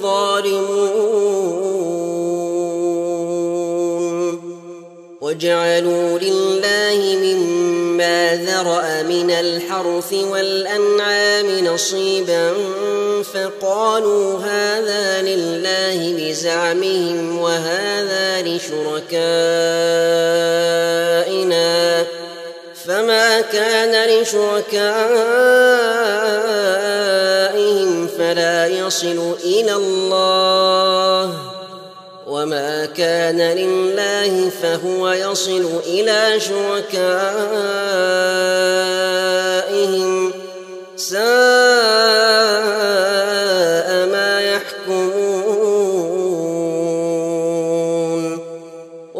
الظالمون وجعلوا لله مما ذرأ من الحرث والأنعام نصيبا فقالوا هذا لله بزعمهم وهذا لشركائنا فما كان لشركائهم فلا يصل إلى الله وما كان لله فهو يصل إلى شركائهم ساء ما يحكمون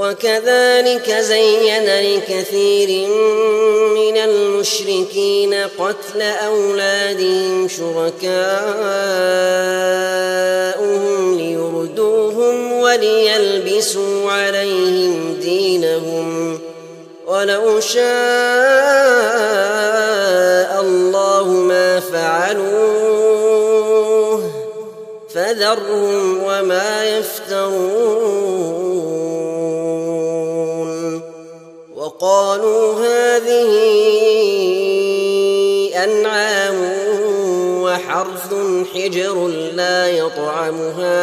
وكذلك زين لكثير من المشركين قتل أولادهم شركاؤهم ليردوهم وليلبسوا عليهم دينهم ولو شاء الله ما فعلوه فذرهم وما يفترون. وقالوا هذه أنعام وحرث حجر لا يطعمها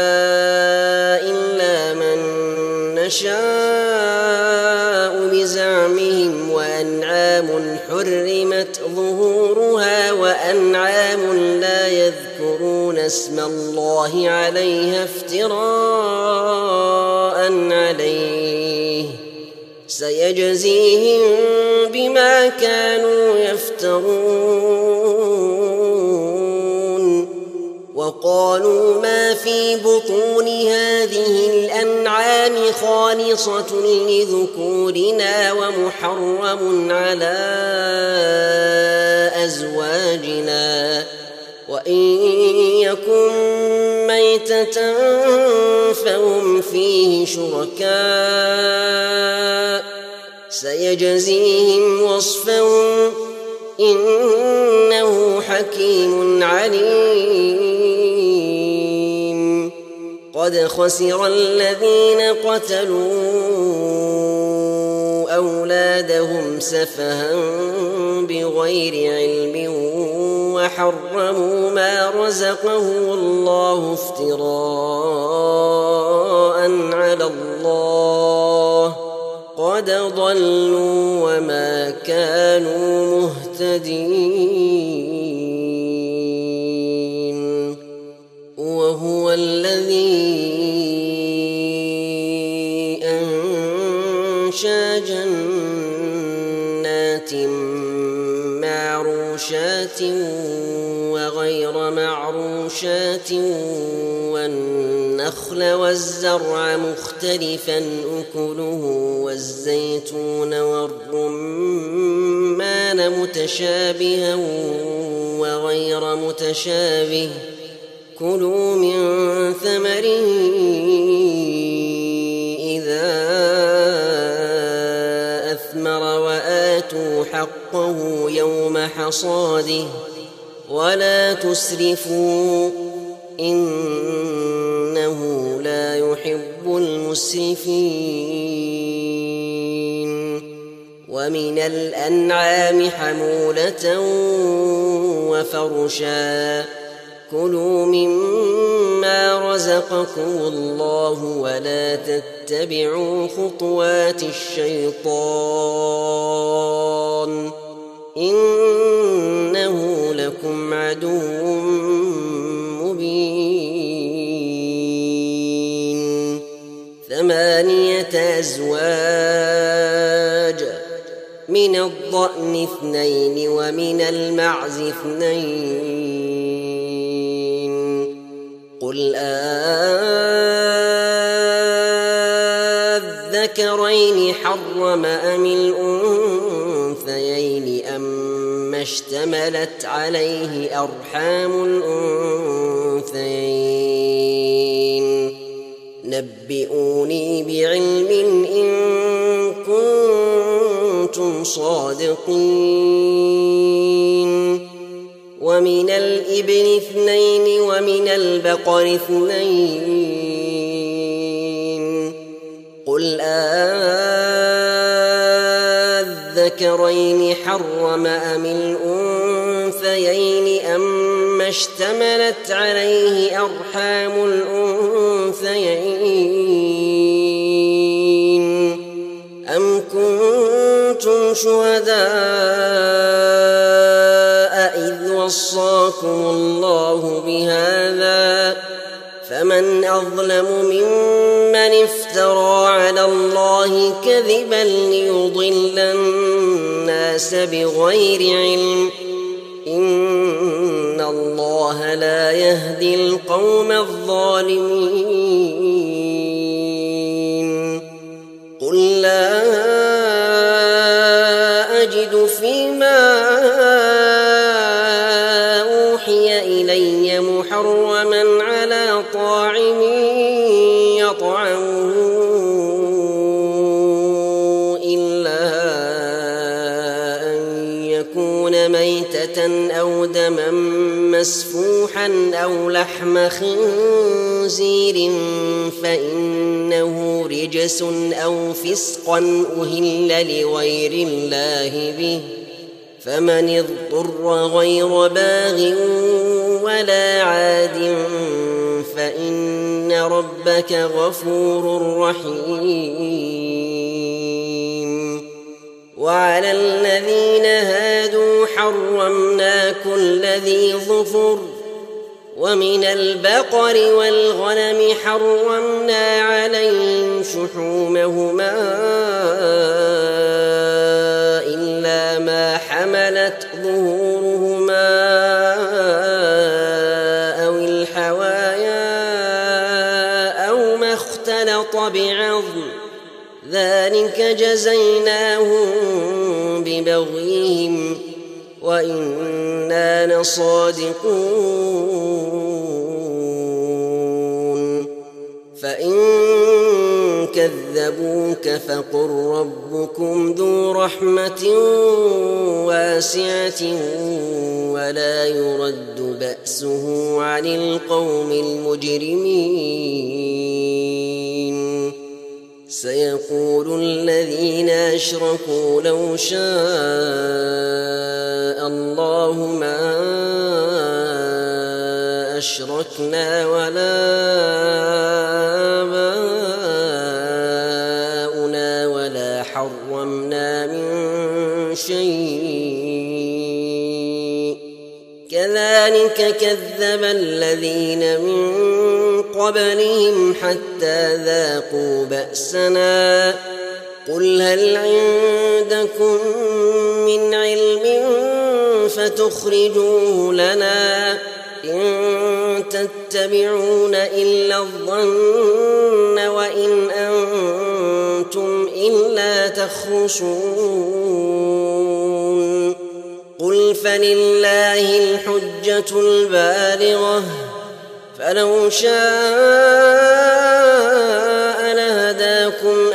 إلا من نشاء بزعمهم وأنعام حرمت ظهورها وأنعام لا يذكرون اسم الله عليها افتراء عليه سيجزيهم بما كانوا يفترون. وقالوا ما في بطون هذه الأنعام خالصة لذكورنا ومحرم على أزواجنا وإن يكن ميتة فهم فيه شركاء سيجزيهم وصفهم إنه حكيم عليم. قد خسر الذين قتلوا أولادهم سفها بغير علم وحرموا ما رزقهم الله افتراء على الله قد ضلوا وما كانوا مهتدين. وهو الذي أنشأ جنات معروشات وغير معروشات والنخل والزرع مختلفا أكله والزيتون والرمان متشابها وغير متشابه كلوا من ثمره إذا أثمر وآتوا حقه يوم حصاده ولا تسرفوا إنه لا يحب المسرفين. ومن الأنعام حمولة وفرشا كلوا مما رزقكم الله ولا تتبعوا خطوات الشيطان إنه لكم عدو مبين. ثمانية أزواج من الضأن اثنين ومن المعز اثنين قل أذكرين حرم أم الأنثيين أما اشتملت عليه أرحام الأنثيين نبئوني بعلم إن كنتم صادقين. ومن الإبل اثنين ومن البقر اثنين قل أذكرين حرم أم الأنثيين أما اشتملت عليه أرحام الأنثيين أم كنتم شهداء إذ وصاكم الله بهذا فمن أظلم ممن افترى على الله كذبا ليضل الناس بغير علم إن الله لا يهدي القوم الظالمين. طاعم يطعمه إلا أن يكون ميتة أو دما مسفوحا أو لحم خنزير فإنه رجس أو فسقا أهل لغير الله به فمن اضطر غير باغ ولا عاد فإن ربك غفور رحيم. وعلى الذين هادوا حرمنا كل ذي ظفر ومن البقر والغنم حرمنا عليهم شحومهما إلا ما حملت ظهورهما أو الحوايا أو ما اختلط بعظم ذلك جزيناهم ببغيهم وإنا لصادقون. فإن كذبوك فقل ربكم ذو رحمة واسعة ولا يرد بأسه عن القوم المجرمين. سيقول الذين أشركوا لو شاء الله ما أشركنا ولا آباؤنا ولا حرمنا من شيء كذلك كذب الذين من قبلهم حتى ذاقوا بأسنا قل هل عندكم من علم فتخرجوه لنا إن تتبعون إلا الظن وإن أنتم إلا تخرصون. قل فلله الحجة البالغة فلو شاء لهداكم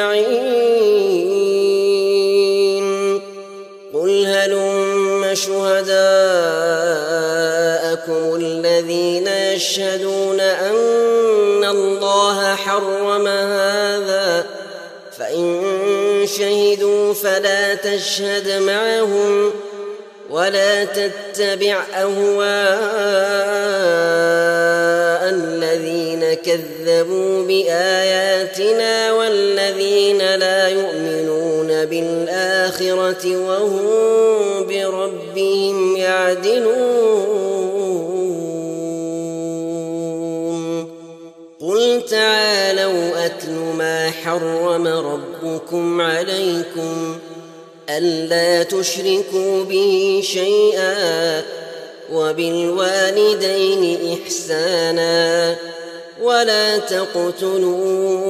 أجمعين. قل هلم شهداءكم الذين يشهدون أن الله حرم هذا فإن شهدوا فلا تشهد معهم ولا تتبع أهواء الذين كذبوا بآياتنا والذين لا يؤمنون بالآخرة وهم بربهم يعدلون. قل تعالوا أتل ما حرم ربكم عليكم ألا تشركوا به شيئا وبالوالدين إحسانا ولا تقتلوا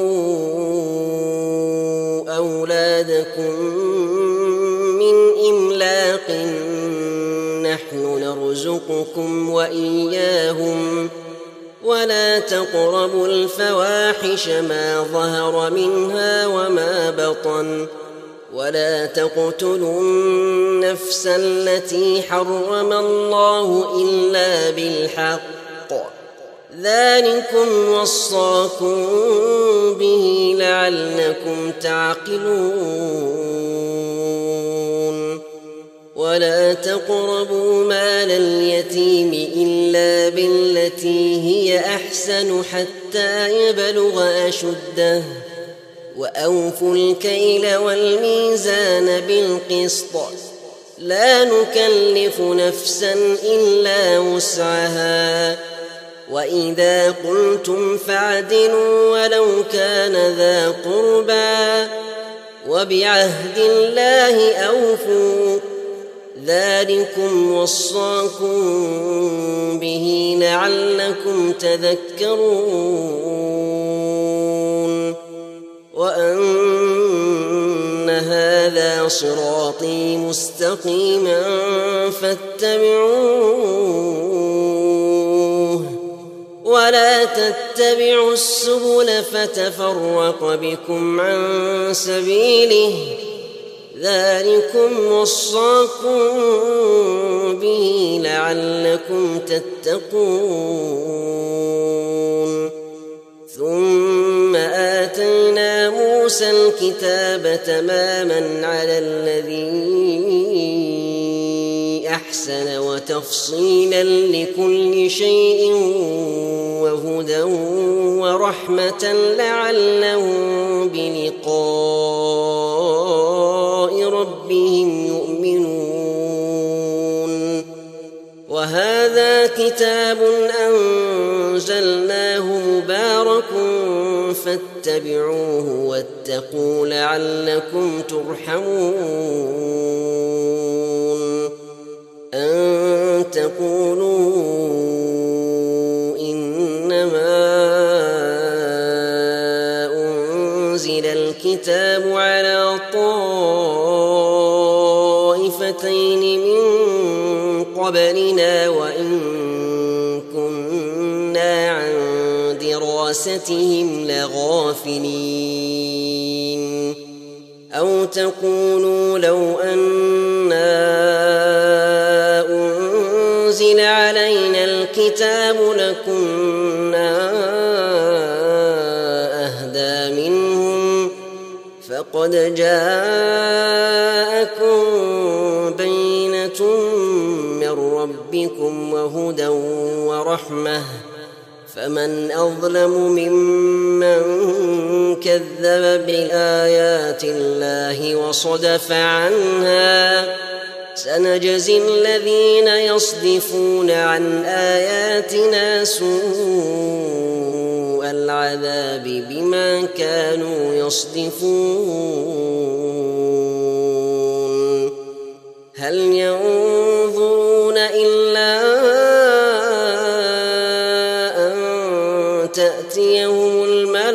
أولادكم من إملاق نحن نرزقكم وإياهم ولا تقربوا الفواحش ما ظهر منها وما بطن ولا تقتلوا النفس التي حرم الله إلا بالحق ذلكم وصاكم به لعلكم تعقلون. ولا تقربوا مال اليتيم إلا بالتي هي أحسن حتى يبلغ أشده وأوفوا الكيل والميزان بالقسط لا نكلف نفسا إلا وسعها وإذا قلتم فاعدلوا ولو كان ذا قربى وبعهد الله أوفوا ذلكم وصاكم به لعلكم تذكرون. وأن هذا صراطي مستقيما فاتبعوه ولا تتبعوا السبل فتفرق بكم عن سبيله ذلكم وصاكم به لعلكم تتقون ثم آتينا موسى الكتاب تماما على الذي أحسن وتفصيلا لكل شيء وهدى ورحمة لعلهم بلقاء ربهم يؤمنون وهذا كتاب أنزلناه مبارك فاتبعوه واتقوا لعلكم ترحمون أن تقولوا إنما أنزل الكتاب على طائفتين من قبلنا وإن كنا عن دراستهم لغافلين أو تقولوا لو أنا أنزل علينا الكتاب لكنا أهدى منهم فقد جاءكم بينة من ربكم وهدى ورحمة فمن أظلم ممن كذب بآيات الله وصدف عنها سنجزي الذين يصدفون عن آياتنا سوء العذاب بما كانوا يصدفون هل ينظرون إلا أن تأتيهم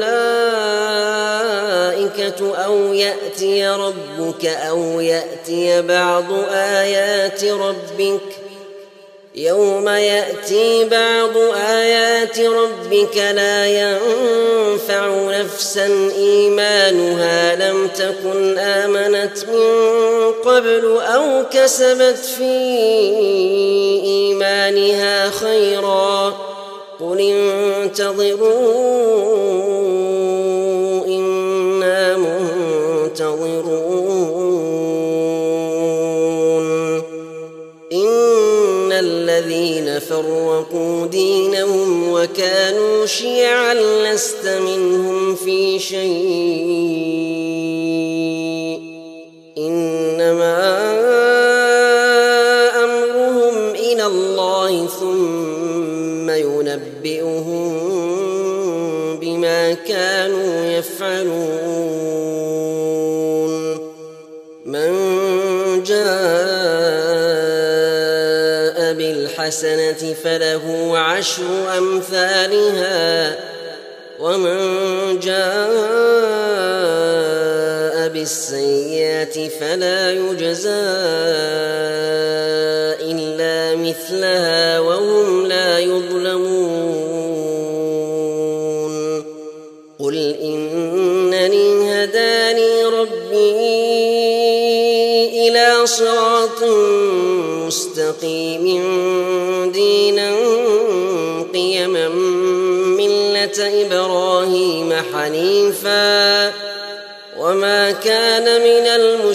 الملائكة أو يأتي ربك أو يأتي بعض آيات ربك يوم يأتي بعض آيات ربك لا ينفع نفسا إيمانها لم تكن آمنت من قبل أو كسبت في إيمانها خيرا قل انتظروا إنا منتظرون إن الذين فرقوا دينهم وكانوا شيعا لست منهم في شيء إنما أمرهم إلى الله ثم ينبئهم بما كانوا يفعلون من جاء بالحسنة فله عشر أمثالها ومن جاء بالسيئة فلا يجزى إلا مثلها وهم لا يظلمون قل إنني هداني ربي إلى صراط مستقيم دينا قيما ملة إبراهيم حنيفا وما كان من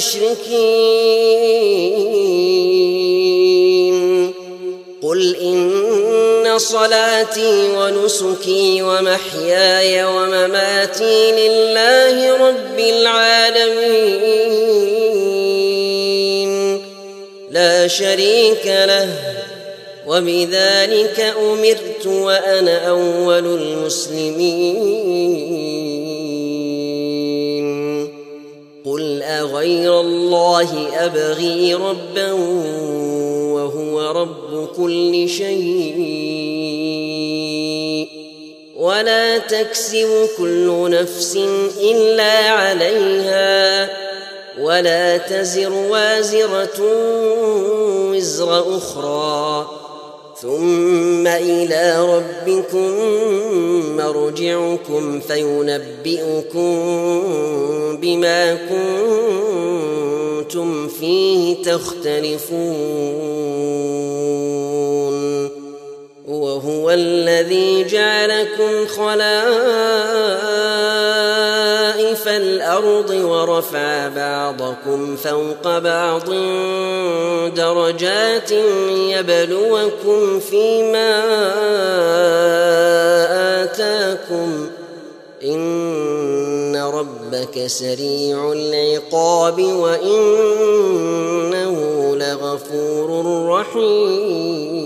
المشركين قل إن صلاتي ونسكي ومحياي ومماتي لله رب العالمين لا شريك له وبذلك أمرت وأنا أول المسلمين قل أغير الله أبغي ربا وهو رب كل شيء ولا تكسب كل نفس إلا عليها ولا تزر وازرة وزر أخرى ثم إلى ربكم مرجعكم فينبئكم بما كنتم فيه تختلفون وهو الذي جعلكم خلائف الأرض ورفع بعضكم فوق بعض درجات ليبلوكم فيما آتاكم إن ربك سريع العقاب وإنه لغفور رحيم.